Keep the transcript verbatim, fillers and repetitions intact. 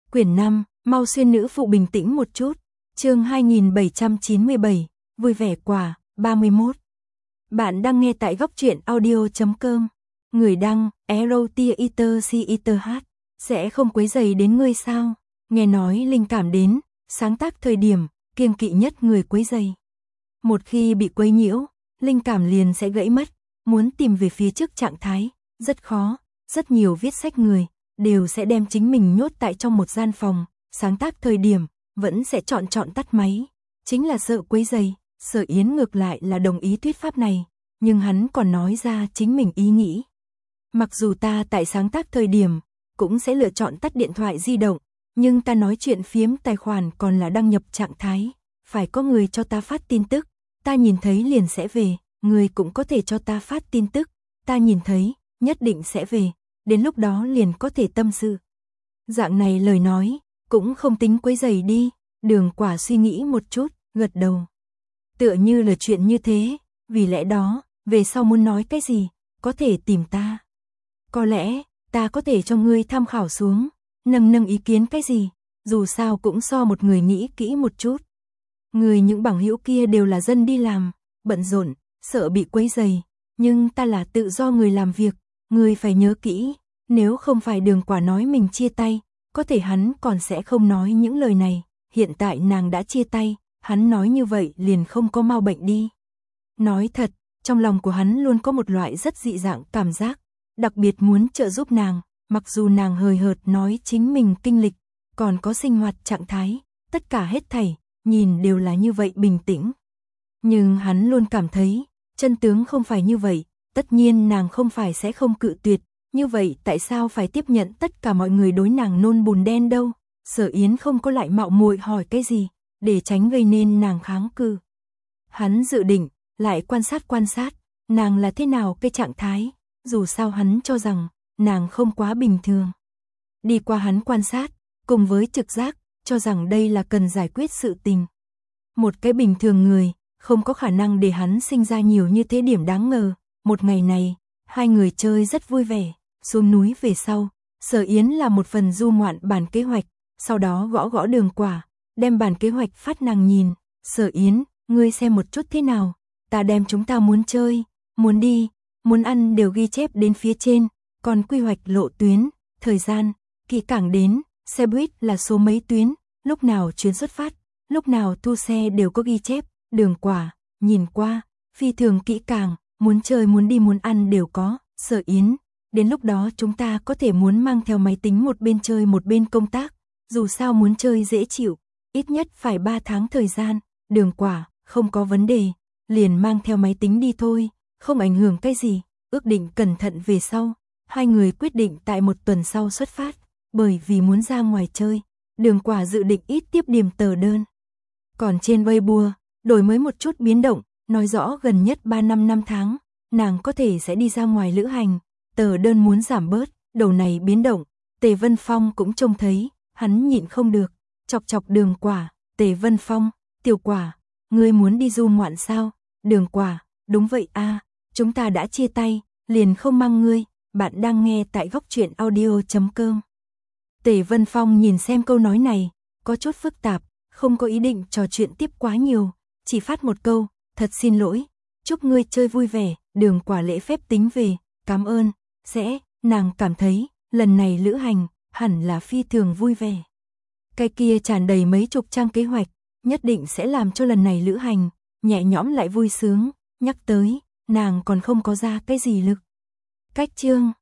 Quyển năm, mau xuyên nữ phụ bình tĩnh một chút. Chương hai nghìn bảy trăm chín mươi bảy, vui vẻ quả, ba mươi mốt. Bạn đang nghe tại góc truyện audio chấm com. Người đăng, Erotia Eater C Eater H. Sẽ không quấy rầy đến ngươi sao? Nghe nói linh cảm đến, sáng tác thời điểm, kiêng kỵ nhất người quấy rầy. Một khi bị quấy nhiễu, linh cảm liền sẽ gãy mất, muốn tìm về phía trước trạng thái, rất khó. Rất nhiều viết sách người, đều sẽ đem chính mình nhốt tại trong một gian phòng, sáng tác thời điểm, vẫn sẽ chọn chọn tắt máy. Chính là sợ quấy rầy. Sở Yến ngược lại là đồng ý thuyết pháp này, nhưng hắn còn nói ra chính mình ý nghĩ. Mặc dù ta tại sáng tác thời điểm, cũng sẽ lựa chọn tắt điện thoại di động, nhưng ta nói chuyện phiếm tài khoản còn là đăng nhập trạng thái, phải có người cho ta phát tin tức, ta nhìn thấy liền sẽ về, người cũng có thể cho ta phát tin tức, ta nhìn thấy, nhất định sẽ về, đến lúc đó liền có thể tâm sự. Dạng này lời nói, cũng không tính quấy rầy đi, Đường Quả suy nghĩ một chút, gật đầu. Tựa như là chuyện như thế, vì lẽ đó, về sau muốn nói cái gì, có thể tìm ta. Có lẽ, ta có thể cho ngươi tham khảo xuống, nâng nâng ý kiến cái gì, dù sao cũng so một người nghĩ kỹ một chút. Người những bằng hữu kia đều là dân đi làm, bận rộn, sợ bị quấy rầy, nhưng ta là tự do người làm việc, ngươi phải nhớ kỹ, nếu không phải Đường Quả nói mình chia tay, có thể hắn còn sẽ không nói những lời này, hiện tại nàng đã chia tay, hắn nói như vậy liền không có mau bệnh đi. Nói thật, trong lòng của hắn luôn có một loại rất dị dạng cảm giác, đặc biệt muốn trợ giúp nàng, mặc dù nàng hời hợt nói chính mình kinh lịch, còn có sinh hoạt trạng thái, tất cả hết thảy, nhìn đều là như vậy bình tĩnh. Nhưng hắn luôn cảm thấy, chân tướng không phải như vậy, tất nhiên nàng không phải sẽ không cự tuyệt, như vậy tại sao phải tiếp nhận tất cả mọi người đối nàng nôn bùn đen đâu? Sở Yến không có lại mạo muội hỏi cái gì, để tránh gây nên nàng kháng cự. Hắn dự định, lại quan sát quan sát, nàng là thế nào cái trạng thái, dù sao hắn cho rằng, nàng không quá bình thường. Đi qua hắn quan sát, cùng với trực giác, cho rằng đây là cần giải quyết sự tình. Một cái bình thường người, không có khả năng để hắn sinh ra nhiều như thế điểm đáng ngờ. Một ngày này, hai người chơi rất vui vẻ, xuống núi về sau, Sở Yến là một phần du ngoạn bản kế hoạch, sau đó gõ gõ Đường Quả, đem bản kế hoạch phát nàng nhìn. Sở Yến, ngươi xem một chút thế nào, ta đem chúng ta muốn chơi, muốn đi, muốn ăn đều ghi chép đến phía trên, còn quy hoạch lộ tuyến, thời gian, kỹ càng đến, xe buýt là số mấy tuyến, lúc nào chuyến xuất phát, lúc nào thu xe đều có ghi chép. Đường Quả, nhìn qua, phi thường kỹ càng, muốn chơi muốn đi muốn ăn đều có. Sở Yến, đến lúc đó chúng ta có thể muốn mang theo máy tính một bên chơi một bên công tác, dù sao muốn chơi dễ chịu, ít nhất phải ba tháng thời gian. Đường Quả, không có vấn đề, liền mang theo máy tính đi thôi, không ảnh hưởng cái gì, ước định cẩn thận về sau. Hai người quyết định tại một tuần sau xuất phát, bởi vì muốn ra ngoài chơi, Đường Quả dự định ít tiếp điểm tờ đơn. Còn trên Weibo, đổi mới một chút biến động, nói rõ gần nhất ba năm năm tháng, nàng có thể sẽ đi ra ngoài lữ hành, tờ đơn muốn giảm bớt, đầu này biến động, Tề Vân Phong cũng trông thấy, hắn nhịn không được, chọc chọc Đường Quả. Tề Vân Phong, Tiểu Quả, ngươi muốn đi du ngoạn sao? Đường Quả, đúng vậy a, chúng ta đã chia tay, liền không mang ngươi. Bạn đang nghe tại góc truyện audio chấm com. Tề Vân Phong nhìn xem câu nói này, có chút phức tạp, không có ý định trò chuyện tiếp quá nhiều, chỉ phát một câu, thật xin lỗi, chúc ngươi chơi vui vẻ. Đường Quả lễ phép tính về, cảm ơn, sẽ, nàng cảm thấy, lần này lữ hành, hẳn là phi thường vui vẻ. Cái kia tràn đầy mấy chục trang kế hoạch, nhất định sẽ làm cho lần này lữ hành, nhẹ nhõm lại vui sướng, nhắc tới, nàng còn không có ra cái gì lực. Cách chương